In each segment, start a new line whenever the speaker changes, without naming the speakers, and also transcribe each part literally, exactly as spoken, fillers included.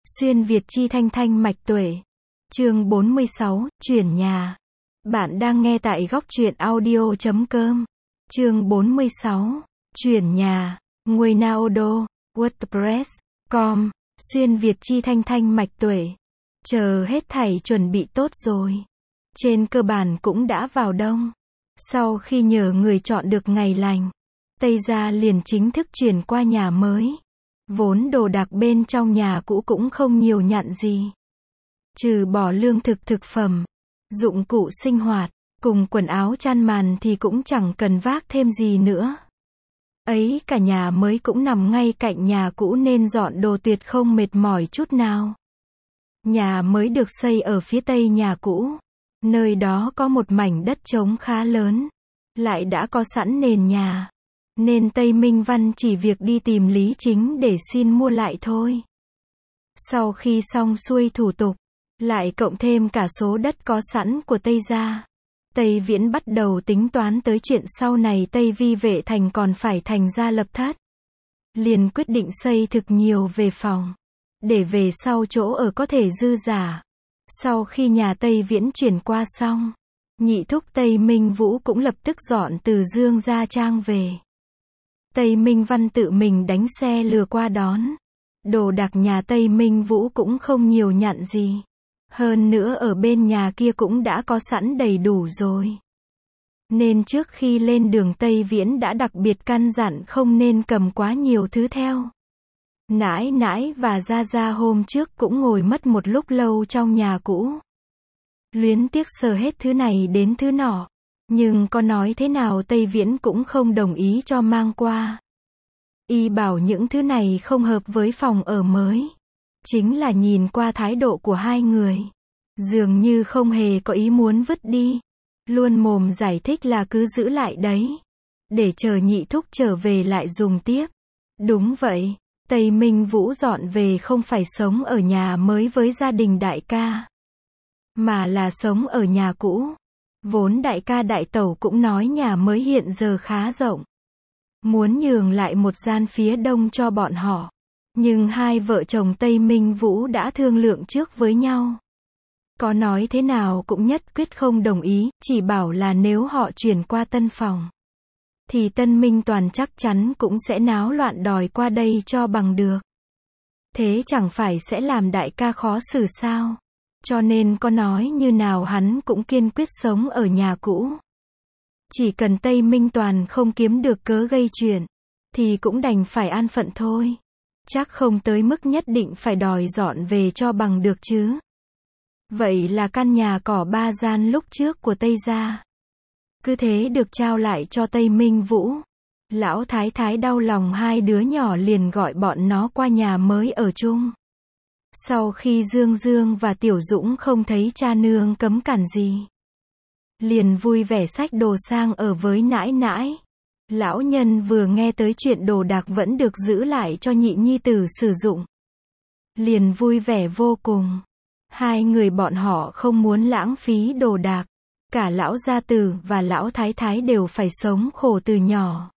Xuyên Việt chi thanh thanh mạch tuệ. Chương bốn mươi sáu, chuyển nhà. Bạn đang nghe tại góc truyện audio chấm com. Chương bốn mươi sáu, chuyển nhà. Nguồn Naodo, WordPress, com. Xuyên Việt chi thanh thanh mạch tuệ. Chờ hết thảy chuẩn bị tốt rồi. Trên cơ bản cũng đã vào đông. Sau khi nhờ người chọn được ngày lành, Tây Gia liền chính thức chuyển qua nhà mới. Vốn đồ đạc bên trong nhà cũ cũng không nhiều nhặn gì. Trừ bỏ lương thực thực phẩm, dụng cụ sinh hoạt, cùng quần áo chăn màn thì cũng chẳng cần vác thêm gì nữa. Ấy cả nhà mới cũng nằm ngay cạnh nhà cũ nên dọn đồ tuyệt không mệt mỏi chút nào. Nhà mới được xây ở phía tây nhà cũ. Nơi đó có một mảnh đất trống khá lớn. Lại đã có sẵn nền nhà. Nên Tây Minh Văn chỉ việc đi tìm Lý Chính để xin mua lại thôi. Sau khi xong xuôi thủ tục, lại cộng thêm cả số đất có sẵn của Tây Gia, Tây Viễn bắt đầu tính toán tới chuyện sau này Tây Vi Vệ Thành còn phải thành gia lập thất. Liền quyết định xây thực nhiều về phòng, để về sau chỗ ở có thể dư giả. Sau khi nhà Tây Viễn chuyển qua xong, nhị thúc Tây Minh Vũ cũng lập tức dọn từ Dương Gia Trang về. Tây Minh Văn tự mình đánh xe lừa qua đón. Đồ đạc nhà Tây Minh Vũ cũng không nhiều nhặn gì. Hơn nữa ở bên nhà kia cũng đã có sẵn đầy đủ rồi. Nên trước khi lên đường Tây Viễn đã đặc biệt căn dặn không nên cầm quá nhiều thứ theo. Nãi nãi và Gia Gia hôm trước cũng ngồi mất một lúc lâu trong nhà cũ. Luyến tiếc sờ hết thứ này đến thứ nọ. Nhưng có nói thế nào Tây Viễn cũng không đồng ý cho mang qua. Y bảo những thứ này không hợp với phòng ở mới. Chính là nhìn qua thái độ của hai người, dường như không hề có ý muốn vứt đi. Luôn mồm giải thích là cứ giữ lại đấy, để chờ nhị thúc trở về lại dùng tiếp. Đúng vậy, Tây Minh Vũ dọn về không phải sống ở nhà mới với gia đình đại ca, mà là sống ở nhà cũ. Vốn đại ca đại tẩu cũng nói nhà mới hiện giờ khá rộng, muốn nhường lại một gian phía đông cho bọn họ. Nhưng hai vợ chồng Tây Minh Vũ đã thương lượng trước với nhau. Có nói thế nào cũng nhất quyết không đồng ý, chỉ bảo là nếu họ chuyển qua tân phòng, thì Tân Minh Toàn chắc chắn cũng sẽ náo loạn đòi qua đây cho bằng được. Thế chẳng phải sẽ làm đại ca khó xử sao? Cho nên có nói như nào hắn cũng kiên quyết sống ở nhà cũ. Chỉ cần Tây Minh Toàn không kiếm được cớ gây chuyện, thì cũng đành phải an phận thôi. Chắc không tới mức nhất định phải đòi dọn về cho bằng được chứ. Vậy là căn nhà cỏ ba gian lúc trước của Tây Gia cứ thế được trao lại cho Tây Minh Vũ. Lão thái thái đau lòng hai đứa nhỏ liền gọi bọn nó qua nhà mới ở chung. Sau khi Dương Dương và Tiểu Dũng không thấy cha nương cấm cản gì, liền vui vẻ xách đồ sang ở với nãi nãi. Lão nhân vừa nghe tới chuyện đồ đạc vẫn được giữ lại cho nhị nhi tử sử dụng, liền vui vẻ vô cùng. Hai người bọn họ không muốn lãng phí đồ đạc. Cả lão gia tử và lão thái thái đều phải sống khổ từ nhỏ.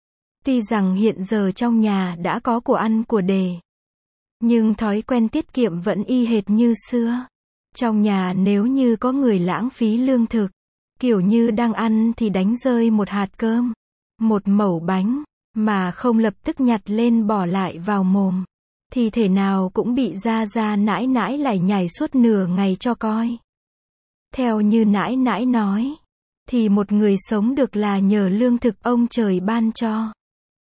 Tuy rằng hiện giờ trong nhà đã có của ăn của đề, nhưng thói quen tiết kiệm vẫn y hệt như xưa. Trong nhà nếu như có người lãng phí lương thực, kiểu như đang ăn thì đánh rơi một hạt cơm, một mẩu bánh, mà không lập tức nhặt lên bỏ lại vào mồm, thì thể nào cũng bị Gia Gia nãi nãi lải nhải suốt nửa ngày cho coi. Theo như nãi nãi nói, thì một người sống được là nhờ lương thực ông trời ban cho.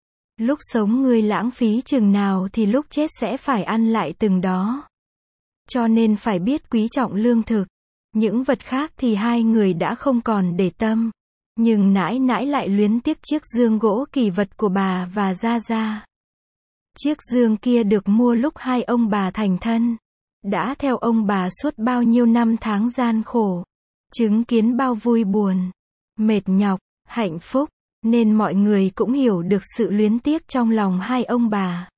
Lúc sống người lãng phí chừng nào thì lúc chết sẽ phải ăn lại từng đó. Cho nên phải biết quý trọng lương thực. Những vật khác thì hai người đã không còn để tâm. Nhưng nãi nãi lại luyến tiếc chiếc dương gỗ kỳ vật của bà và Gia Gia. Chiếc dương kia được mua lúc hai ông bà thành thân. Đã theo ông bà suốt bao nhiêu năm tháng gian khổ. Chứng kiến bao vui buồn, mệt nhọc, hạnh phúc. Nên mọi người cũng hiểu được sự luyến tiếc trong lòng hai ông bà.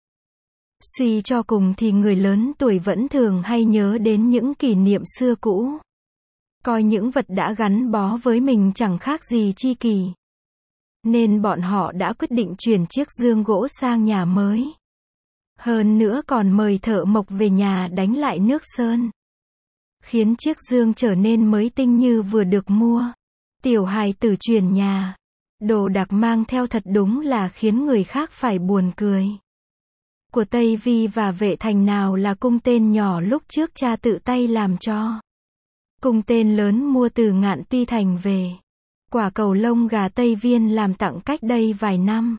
Suy cho cùng thì người lớn tuổi vẫn thường hay nhớ đến những kỷ niệm xưa cũ. Coi những vật đã gắn bó với mình chẳng khác gì tri kỷ. Nên bọn họ đã quyết định chuyển chiếc dương gỗ sang nhà mới. Hơn nữa còn mời thợ mộc về nhà đánh lại nước sơn, khiến chiếc dương trở nên mới tinh như vừa được mua. Tiểu hài tử chuyển nhà, đồ đạc mang theo thật đúng là khiến người khác phải buồn cười. Của Tây Vi và Vệ Thành nào là cung tên nhỏ lúc trước cha tự tay làm cho. Cung tên lớn mua từ Ngạn Ti Thành về. Quả cầu lông gà Tây Viên làm tặng cách đây vài năm.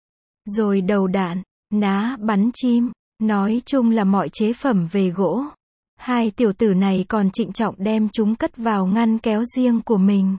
Rồi đầu đạn, ná bắn chim, nói chung là mọi chế phẩm về gỗ. Hai tiểu tử này còn trịnh trọng đem chúng cất vào ngăn kéo riêng của mình.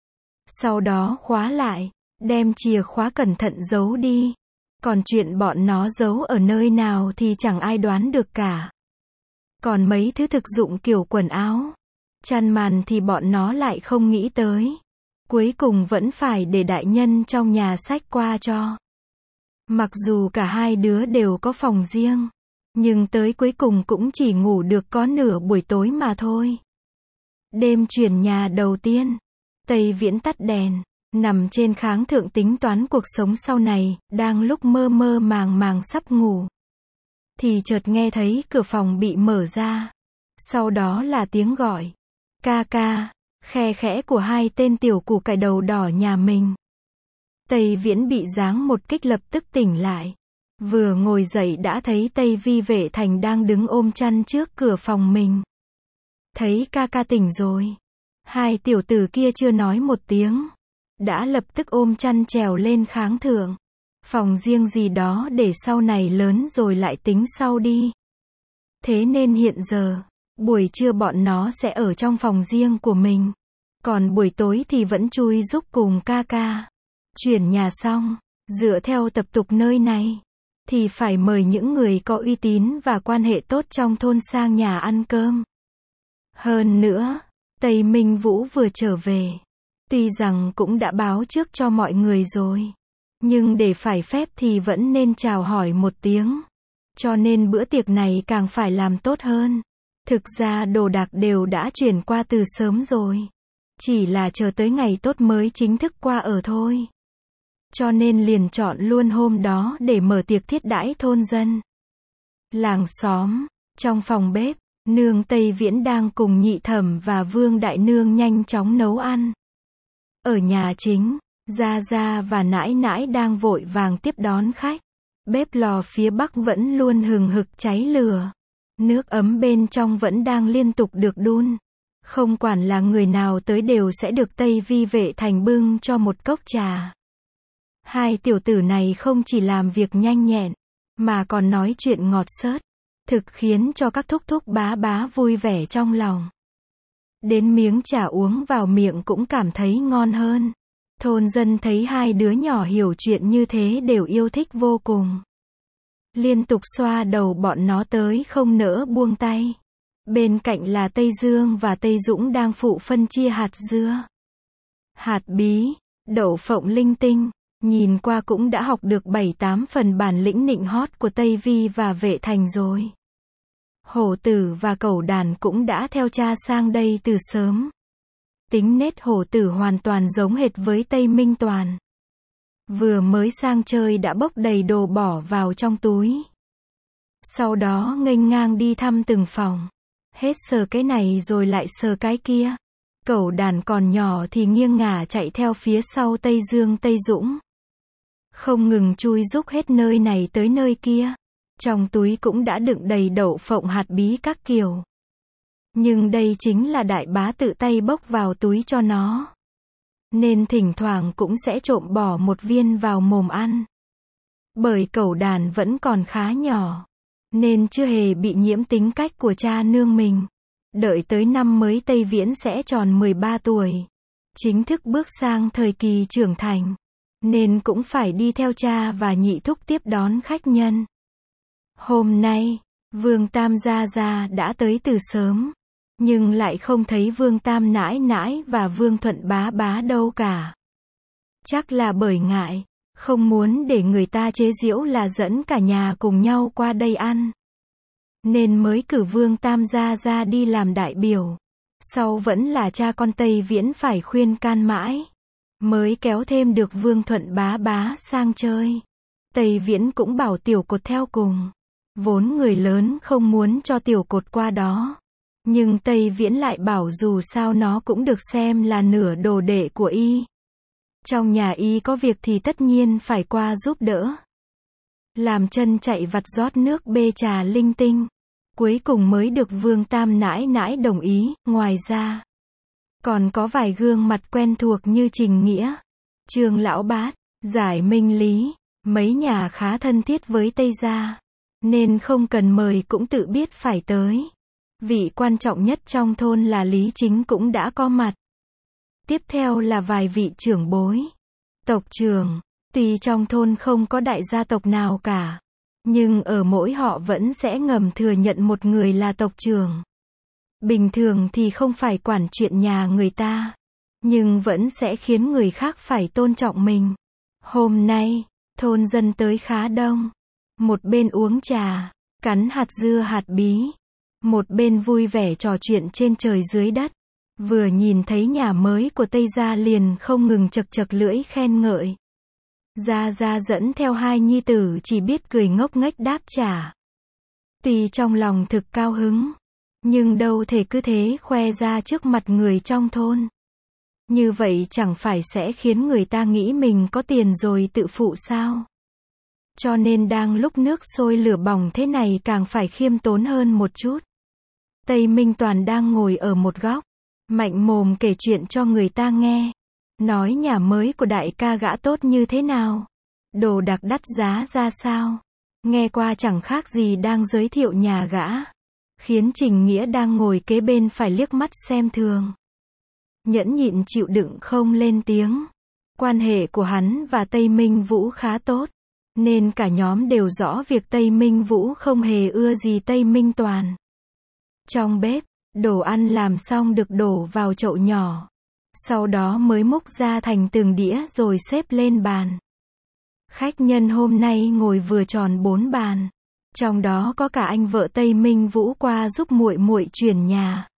Sau đó khóa lại, đem chìa khóa cẩn thận giấu đi. Còn chuyện bọn nó giấu ở nơi nào thì chẳng ai đoán được cả. Còn mấy thứ thực dụng kiểu quần áo, chăn màn thì bọn nó lại không nghĩ tới. Cuối cùng vẫn phải để đại nhân trong nhà xách qua cho. Mặc dù cả hai đứa đều có phòng riêng, nhưng tới cuối cùng cũng chỉ ngủ được có nửa buổi tối mà thôi. Đêm chuyển nhà đầu tiên, Tây Viễn tắt đèn, nằm trên kháng thượng tính toán cuộc sống sau này, đang lúc mơ mơ màng màng sắp ngủ. Thì chợt nghe thấy cửa phòng bị mở ra. Sau đó là tiếng gọi. Ca ca, khe khẽ của hai tên tiểu củ cải đầu đỏ nhà mình. Tây Viễn bị giáng một kích lập tức tỉnh lại. Vừa ngồi dậy đã thấy Tây Vi Vệ Thành đang đứng ôm chăn trước cửa phòng mình. Thấy ca ca tỉnh rồi. Hai tiểu tử kia chưa nói một tiếng, đã lập tức ôm chăn trèo lên kháng thượng. Phòng riêng gì đó để sau này lớn rồi lại tính sau đi. Thế nên hiện giờ, buổi trưa bọn nó sẽ ở trong phòng riêng của mình. Còn buổi tối thì vẫn chui giúp cùng ca ca. Chuyển nhà xong, dựa theo tập tục nơi này, thì phải mời những người có uy tín và quan hệ tốt trong thôn sang nhà ăn cơm. Hơn nữa, Tây Minh Vũ vừa trở về. Tuy rằng cũng đã báo trước cho mọi người rồi, nhưng để phải phép thì vẫn nên chào hỏi một tiếng. Cho nên bữa tiệc này càng phải làm tốt hơn. Thực ra đồ đạc đều đã chuyển qua từ sớm rồi. Chỉ là chờ tới ngày tốt mới chính thức qua ở thôi. Cho nên liền chọn luôn hôm đó để mở tiệc thiết đãi thôn dân. Làng xóm, trong phòng bếp, nương Tây Viễn đang cùng nhị thẩm và Vương Đại Nương nhanh chóng nấu ăn. Ở nhà chính, Gia Gia và Nãi Nãi đang vội vàng tiếp đón khách. Bếp lò phía bắc vẫn luôn hừng hực cháy lửa. Nước ấm bên trong vẫn đang liên tục được đun. Không quản là người nào tới đều sẽ được Tây Vi Vệ Thành bưng cho một cốc trà. Hai tiểu tử này không chỉ làm việc nhanh nhẹn, mà còn nói chuyện ngọt xớt, thực khiến cho các thúc thúc bá bá vui vẻ trong lòng. Đến miếng trà uống vào miệng cũng cảm thấy ngon hơn. Thôn dân thấy hai đứa nhỏ hiểu chuyện như thế đều yêu thích vô cùng. Liên tục xoa đầu bọn nó tới không nỡ buông tay. Bên cạnh là Tây Dương và Tây Dũng đang phụ phân chia hạt dưa, hạt bí, đậu phộng linh tinh. Nhìn qua cũng đã học được bảy tám phần bản lĩnh nịnh hót của Tây Vi và Vệ Thành rồi. Hổ tử và cẩu đàn cũng đã theo cha sang đây từ sớm. Tính nết hổ tử hoàn toàn giống hệt với Tây Minh Toàn. Vừa mới sang chơi đã bốc đầy đồ bỏ vào trong túi. Sau đó nghênh ngang đi thăm từng phòng. Hết sờ cái này rồi lại sờ cái kia. Cẩu đàn còn nhỏ thì nghiêng ngả chạy theo phía sau Tây Dương Tây Dũng. Không ngừng chui rúc hết nơi này tới nơi kia. Trong túi cũng đã đựng đầy đậu phộng hạt bí các kiểu. Nhưng đây chính là đại bá tự tay bốc vào túi cho nó. Nên thỉnh thoảng cũng sẽ trộm bỏ một viên vào mồm ăn. Bởi cẩu đàn vẫn còn khá nhỏ, nên chưa hề bị nhiễm tính cách của cha nương mình. Đợi tới năm mới Tây Viễn sẽ tròn mười ba tuổi. Chính thức bước sang thời kỳ trưởng thành. Nên cũng phải đi theo cha và nhị thúc tiếp đón khách nhân. Hôm nay, Vương Tam Gia Gia đã tới từ sớm. Nhưng lại không thấy Vương Tam Nãi Nãi và Vương Thuận Bá Bá đâu cả. Chắc là bởi ngại, không muốn để người ta chế giễu là dẫn cả nhà cùng nhau qua đây ăn. Nên mới cử Vương Tam Gia Gia đi làm đại biểu. Sau vẫn là cha con Tây Viễn phải khuyên can mãi. Mới kéo thêm được Vương Thuận Bá Bá sang chơi. Tây Viễn cũng bảo tiểu cột theo cùng. Vốn người lớn không muốn cho tiểu cột qua đó. Nhưng Tây Viễn lại bảo dù sao nó cũng được xem là nửa đồ đệ của y. Trong nhà y có việc thì tất nhiên phải qua giúp đỡ. Làm chân chạy vặt rót nước bê trà linh tinh. Cuối cùng mới được Vương Tam nãi nãi đồng ý, ngoài ra. Còn có vài gương mặt quen thuộc như Trình Nghĩa, Trương Lão Bát, Giải Minh Lý, mấy nhà khá thân thiết với Tây gia. Nên không cần mời cũng tự biết phải tới. Vị quan trọng nhất trong thôn là Lý Chính cũng đã có mặt. Tiếp theo là vài vị trưởng bối, tộc trưởng. Tuy trong thôn không có đại gia tộc nào cả, nhưng ở mỗi họ vẫn sẽ ngầm thừa nhận một người là tộc trưởng. Bình thường thì không phải quản chuyện nhà người ta, nhưng vẫn sẽ khiến người khác phải tôn trọng mình. Hôm nay, thôn dân tới khá đông. Một bên uống trà, cắn hạt dưa hạt bí. Một bên vui vẻ trò chuyện trên trời dưới đất. Vừa nhìn thấy nhà mới của Tây gia liền không ngừng chật chật lưỡi khen ngợi. Gia Gia dẫn theo hai nhi tử chỉ biết cười ngốc nghếch đáp trả. Tuy trong lòng thực cao hứng, nhưng đâu thể cứ thế khoe ra trước mặt người trong thôn. Như vậy chẳng phải sẽ khiến người ta nghĩ mình có tiền rồi tự phụ sao? Cho nên đang lúc nước sôi lửa bỏng thế này càng phải khiêm tốn hơn một chút. Tây Minh Toàn đang ngồi ở một góc, mạnh mồm kể chuyện cho người ta nghe. Nói nhà mới của đại ca gã tốt như thế nào, đồ đạc đắt giá ra sao. Nghe qua chẳng khác gì đang giới thiệu nhà gã, khiến Trình Nghĩa đang ngồi kế bên phải liếc mắt xem thường. Nhẫn nhịn chịu đựng không lên tiếng. Quan hệ của hắn và Tây Minh Vũ khá tốt, nên cả nhóm đều rõ việc Tây Minh Vũ không hề ưa gì Tây Minh Toàn. Trong bếp, đồ ăn làm xong được đổ vào chậu nhỏ. Sau đó mới múc ra thành từng đĩa rồi xếp lên bàn. Khách nhân hôm nay ngồi vừa tròn bốn bàn. Trong đó có cả anh vợ Tây Minh Vũ qua giúp muội muội chuyển nhà.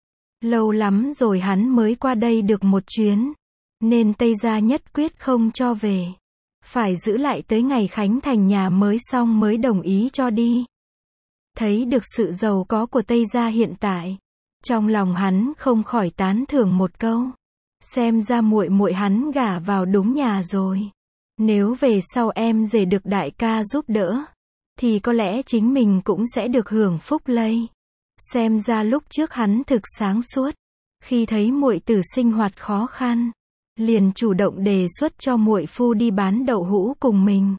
Lâu lắm rồi hắn mới qua đây được một chuyến, nên Tây gia nhất quyết không cho về. Phải giữ lại tới ngày khánh thành nhà mới xong mới đồng ý cho đi. Thấy được sự giàu có của Tây gia hiện tại, trong lòng hắn không khỏi tán thưởng một câu. Xem ra muội muội hắn gả vào đúng nhà rồi. Nếu về sau em rể được đại ca giúp đỡ, thì có lẽ chính mình cũng sẽ được hưởng phúc lây. Xem ra lúc trước hắn thực sáng suốt, khi thấy muội tử sinh hoạt khó khăn, liền chủ động đề xuất cho muội phu đi bán đậu hũ cùng mình.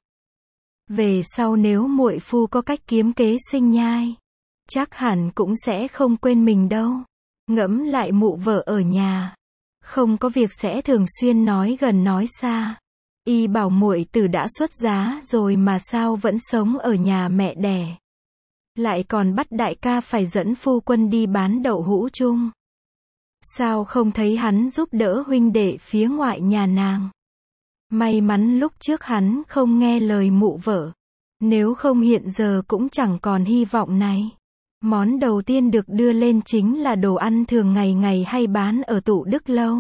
Về sau nếu muội phu có cách kiếm kế sinh nhai, chắc hẳn cũng sẽ không quên mình đâu. Ngẫm lại mụ vợ ở nhà, không có việc sẽ thường xuyên nói gần nói xa. Y bảo muội tử đã xuất giá rồi mà sao vẫn sống ở nhà mẹ đẻ. Lại còn bắt đại ca phải dẫn phu quân đi bán đậu hũ chung. Sao không thấy hắn giúp đỡ huynh đệ phía ngoại nhà nàng? May mắn lúc trước hắn không nghe lời mụ vợ. Nếu không hiện giờ cũng chẳng còn hy vọng này. Món đầu tiên được đưa lên chính là đồ ăn thường ngày ngày hay bán ở tủ Đức Lâu.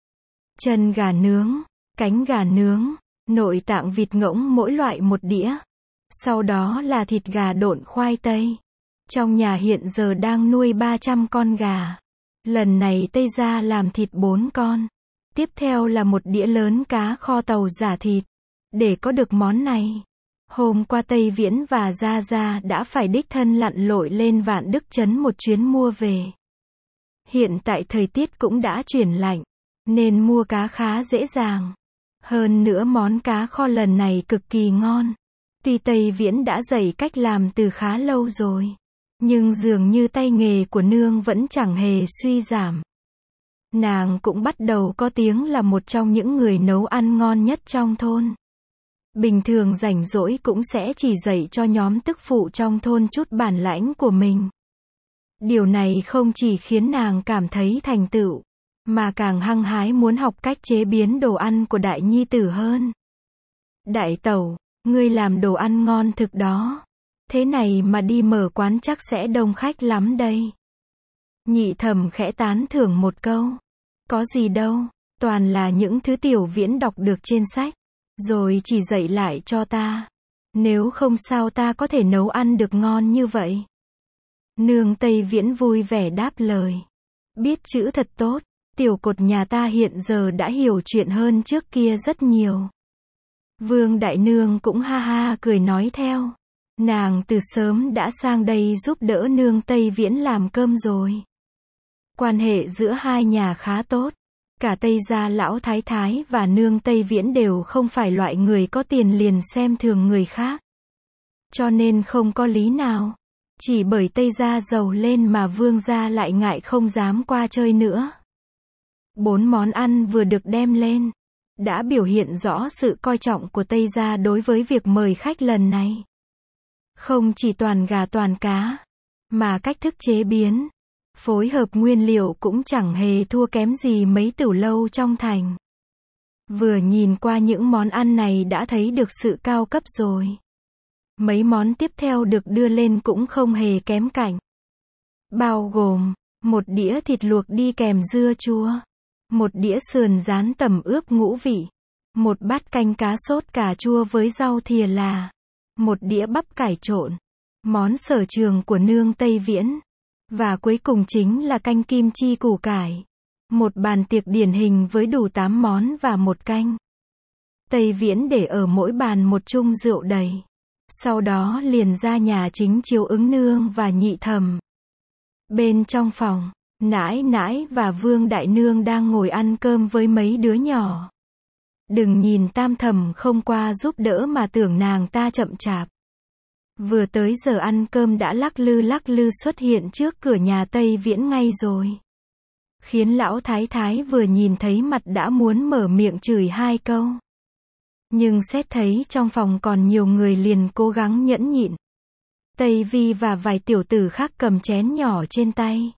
Chân gà nướng, cánh gà nướng, nội tạng vịt ngỗng mỗi loại một đĩa. Sau đó là thịt gà độn khoai tây. Trong nhà hiện giờ đang nuôi ba trăm con gà. Lần này Tây gia làm thịt bốn con. Tiếp theo là một đĩa lớn cá kho tàu giả thịt. Để có được món này, hôm qua Tây Viễn và Gia Gia đã phải đích thân lặn lội lên Vạn Đức Trấn một chuyến mua về. Hiện tại thời tiết cũng đã chuyển lạnh, nên mua cá khá dễ dàng. Hơn nữa món cá kho lần này cực kỳ ngon. Tuy Tây Viễn đã dạy cách làm từ khá lâu rồi, nhưng dường như tay nghề của nương vẫn chẳng hề suy giảm. Nàng cũng bắt đầu có tiếng là một trong những người nấu ăn ngon nhất trong thôn. Bình thường rảnh rỗi cũng sẽ chỉ dạy cho nhóm tức phụ trong thôn chút bản lãnh của mình. Điều này không chỉ khiến nàng cảm thấy thành tựu, mà càng hăng hái muốn học cách chế biến đồ ăn của đại nhi tử hơn. Đại tẩu, ngươi làm đồ ăn ngon thực đó. Thế này mà đi mở quán chắc sẽ đông khách lắm đây. Nhị thẩm khẽ tán thưởng một câu. Có gì đâu, toàn là những thứ Tiểu Viễn đọc được trên sách, rồi chỉ dạy lại cho ta. Nếu không sao ta có thể nấu ăn được ngon như vậy. Nương Tây Viễn vui vẻ đáp lời. Biết chữ thật tốt, tiểu cột nhà ta hiện giờ đã hiểu chuyện hơn trước kia rất nhiều. Vương Đại Nương cũng ha ha cười nói theo. Nàng từ sớm đã sang đây giúp đỡ nương Tây Viễn làm cơm rồi. Quan hệ giữa hai nhà khá tốt. Cả Tây gia lão thái thái và nương Tây Viễn đều không phải loại người có tiền liền xem thường người khác. Cho nên không có lý nào. Chỉ bởi Tây gia giàu lên mà Vương gia lại ngại không dám qua chơi nữa. Bốn món ăn vừa được đem lên, đã biểu hiện rõ sự coi trọng của Tây gia đối với việc mời khách lần này. Không chỉ toàn gà toàn cá, mà cách thức chế biến, phối hợp nguyên liệu cũng chẳng hề thua kém gì mấy tửu lâu trong thành. Vừa nhìn qua những món ăn này đã thấy được sự cao cấp rồi. Mấy món tiếp theo được đưa lên cũng không hề kém cạnh. Bao gồm, một đĩa thịt luộc đi kèm dưa chua, một đĩa sườn rán tẩm ướp ngũ vị, một bát canh cá sốt cà chua với rau thìa là, một đĩa bắp cải trộn, món sở trường của nương Tây Viễn. Và cuối cùng chính là canh kim chi củ cải. Một bàn tiệc điển hình với đủ tám món và một canh. Tây Viễn để ở mỗi bàn một chung rượu đầy. Sau đó liền ra nhà chính chiếu ứng nương và nhị thẩm. Bên trong phòng, nãi nãi và Vương Đại Nương đang ngồi ăn cơm với mấy đứa nhỏ. Đừng nhìn tam thẩm không qua giúp đỡ mà tưởng nàng ta chậm chạp. Vừa tới giờ ăn cơm đã lắc lư lắc lư xuất hiện trước cửa nhà Tây Viễn ngay rồi. Khiến lão thái thái vừa nhìn thấy mặt đã muốn mở miệng chửi hai câu. Nhưng xét thấy trong phòng còn nhiều người liền cố gắng nhẫn nhịn. Tây Vi và vài tiểu tử khác cầm chén nhỏ trên tay.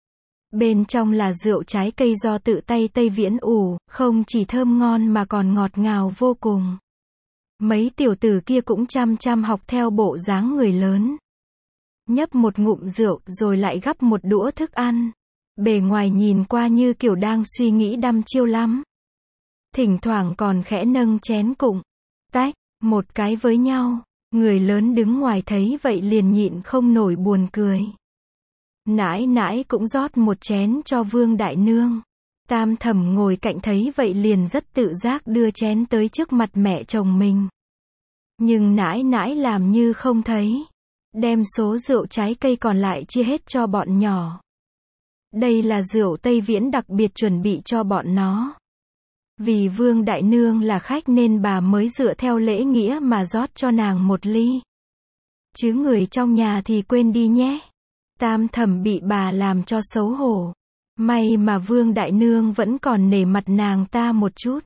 Bên trong là rượu trái cây do tự tay Tây Viễn ủ, không chỉ thơm ngon mà còn ngọt ngào vô cùng. Mấy tiểu tử kia cũng chăm chăm học theo bộ dáng người lớn. Nhấp một ngụm rượu rồi lại gắp một đũa thức ăn. Bề ngoài nhìn qua như kiểu đang suy nghĩ đăm chiêu lắm. Thỉnh thoảng còn khẽ nâng chén cụng, tách, một cái với nhau. Người lớn đứng ngoài thấy vậy liền nhịn không nổi buồn cười. Nãi nãi cũng rót một chén cho Vương Đại Nương. Tam thẩm ngồi cạnh thấy vậy liền rất tự giác đưa chén tới trước mặt mẹ chồng mình. Nhưng nãi nãi làm như không thấy. Đem số rượu trái cây còn lại chia hết cho bọn nhỏ. Đây là rượu Tây Viễn đặc biệt chuẩn bị cho bọn nó. Vì Vương Đại Nương là khách nên bà mới dựa theo lễ nghĩa mà rót cho nàng một ly. Chứ người trong nhà thì quên đi nhé. Tam thẩm bị bà làm cho xấu hổ. May mà Vương Đại Nương vẫn còn nể mặt nàng ta một chút.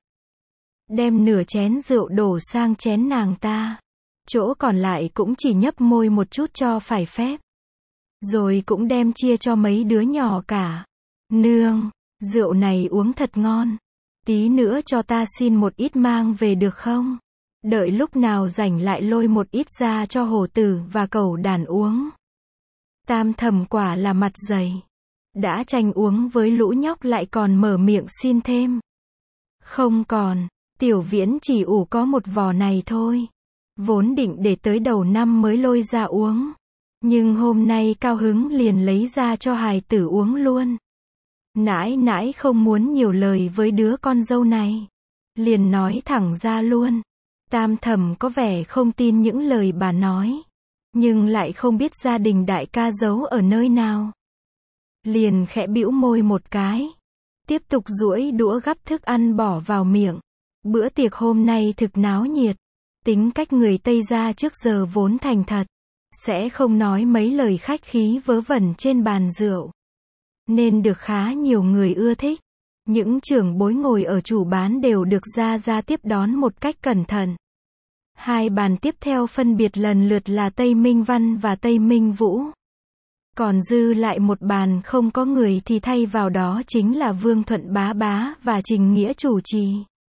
Đem nửa chén rượu đổ sang chén nàng ta. Chỗ còn lại cũng chỉ nhấp môi một chút cho phải phép. Rồi cũng đem chia cho mấy đứa nhỏ cả. Nương, rượu này uống thật ngon. Tí nữa cho ta xin một ít mang về được không? Đợi lúc nào rảnh lại lôi một ít ra cho hổ tử và cẩu đàn uống. Tam thẩm quả là mặt dày. Đã tranh uống với lũ nhóc lại còn mở miệng xin thêm. Không còn, Tiểu Viễn chỉ ủ có một vò này thôi. Vốn định để tới đầu năm mới lôi ra uống. Nhưng hôm nay cao hứng liền lấy ra cho hài tử uống luôn. Nãi nãi không muốn nhiều lời với đứa con dâu này. Liền nói thẳng ra luôn. Tam thẩm có vẻ không tin những lời bà nói. Nhưng lại không biết gia đình đại ca giấu ở nơi nào. Liền khẽ bĩu môi một cái. Tiếp tục duỗi đũa gắp thức ăn bỏ vào miệng. Bữa tiệc hôm nay thực náo nhiệt. Tính cách người Tây gia trước giờ vốn thành thật. Sẽ không nói mấy lời khách khí vớ vẩn trên bàn rượu. Nên được khá nhiều người ưa thích. Những trưởng bối ngồi ở chủ bán đều được ra ra tiếp đón một cách cẩn thận. Hai bàn tiếp theo phân biệt lần lượt là Tây Minh Văn và Tây Minh Vũ. Còn dư lại một bàn không có người thì thay vào đó chính là Vương Thuận Bá Bá và Trình Nghĩa chủ trì.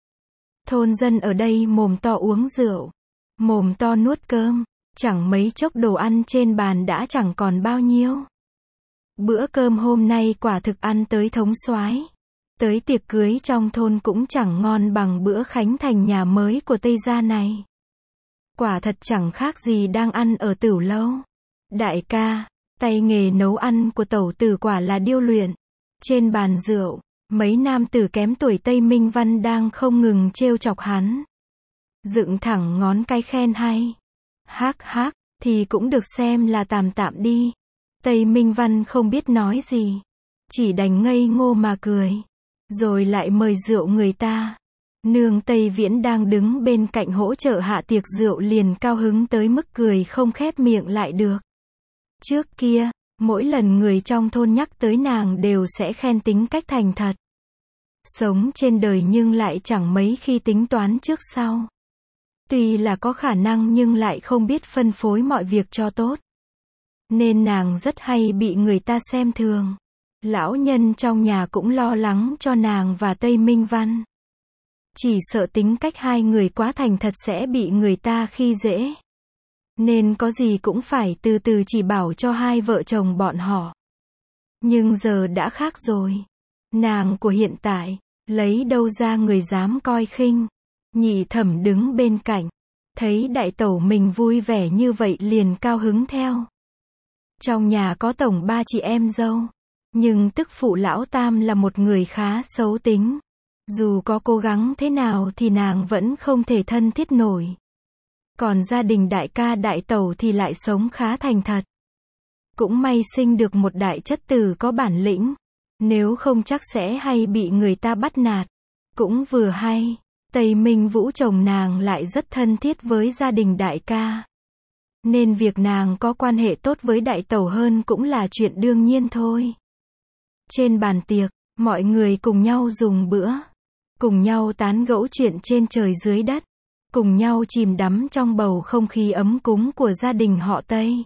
Thôn dân ở đây mồm to uống rượu, mồm to nuốt cơm, chẳng mấy chốc đồ ăn trên bàn đã chẳng còn bao nhiêu. Bữa cơm hôm nay quả thực ăn tới thống soái. Tới tiệc cưới trong thôn cũng chẳng ngon bằng bữa khánh thành nhà mới của Tây gia này. Quả thật chẳng khác gì đang ăn ở tửu lâu. Đại ca, tay nghề nấu ăn của tẩu tử quả là điêu luyện. Trên bàn rượu, mấy nam tử kém tuổi Tây Minh Văn đang không ngừng trêu chọc hắn. Dựng thẳng ngón cái khen hay. Hác hác, thì cũng được xem là tạm tạm đi. Tây Minh Văn không biết nói gì. Chỉ đành ngây ngô mà cười. Rồi lại mời rượu người ta. Nương Tây Viễn đang đứng bên cạnh hỗ trợ hạ tiệc rượu liền cao hứng tới mức cười không khép miệng lại được. Trước kia, mỗi lần người trong thôn nhắc tới nàng đều sẽ khen tính cách thành thật. Sống trên đời nhưng lại chẳng mấy khi tính toán trước sau. Tuy là có khả năng nhưng lại không biết phân phối mọi việc cho tốt. Nên nàng rất hay bị người ta xem thường. Lão nhân trong nhà cũng lo lắng cho nàng và Tây Minh Văn. Chỉ sợ tính cách hai người quá thành thật sẽ bị người ta khi dễ. Nên có gì cũng phải từ từ chỉ bảo cho hai vợ chồng bọn họ. Nhưng giờ đã khác rồi. Nàng của hiện tại, lấy đâu ra người dám coi khinh. Nhị thẩm đứng bên cạnh, thấy đại tẩu mình vui vẻ như vậy liền cao hứng theo. Trong nhà có tổng ba chị em dâu. Nhưng tức phụ lão tam là một người khá xấu tính. Dù có cố gắng thế nào thì nàng vẫn không thể thân thiết nổi. Còn gia đình đại ca đại tẩu thì lại sống khá thành thật. Cũng may sinh được một đại chất tử có bản lĩnh. Nếu không chắc sẽ hay bị người ta bắt nạt. Cũng vừa hay, Tây Minh Vũ chồng nàng lại rất thân thiết với gia đình đại ca. Nên việc nàng có quan hệ tốt với đại tẩu hơn cũng là chuyện đương nhiên thôi. Trên bàn tiệc, mọi người cùng nhau dùng bữa. Cùng nhau tán gẫu chuyện trên trời dưới đất. Cùng nhau chìm đắm trong bầu không khí ấm cúng của gia đình họ Tây.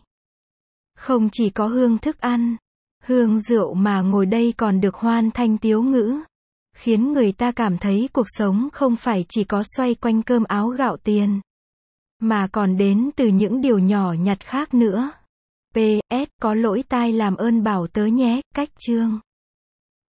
Không chỉ có hương thức ăn, hương rượu mà ngồi đây còn được hoan thanh tiếu ngữ. Khiến người ta cảm thấy cuộc sống không phải chỉ có xoay quanh cơm áo gạo tiền. Mà còn đến từ những điều nhỏ nhặt khác nữa. pê ét có lỗi tai làm ơn bảo tớ nhé, cách chương.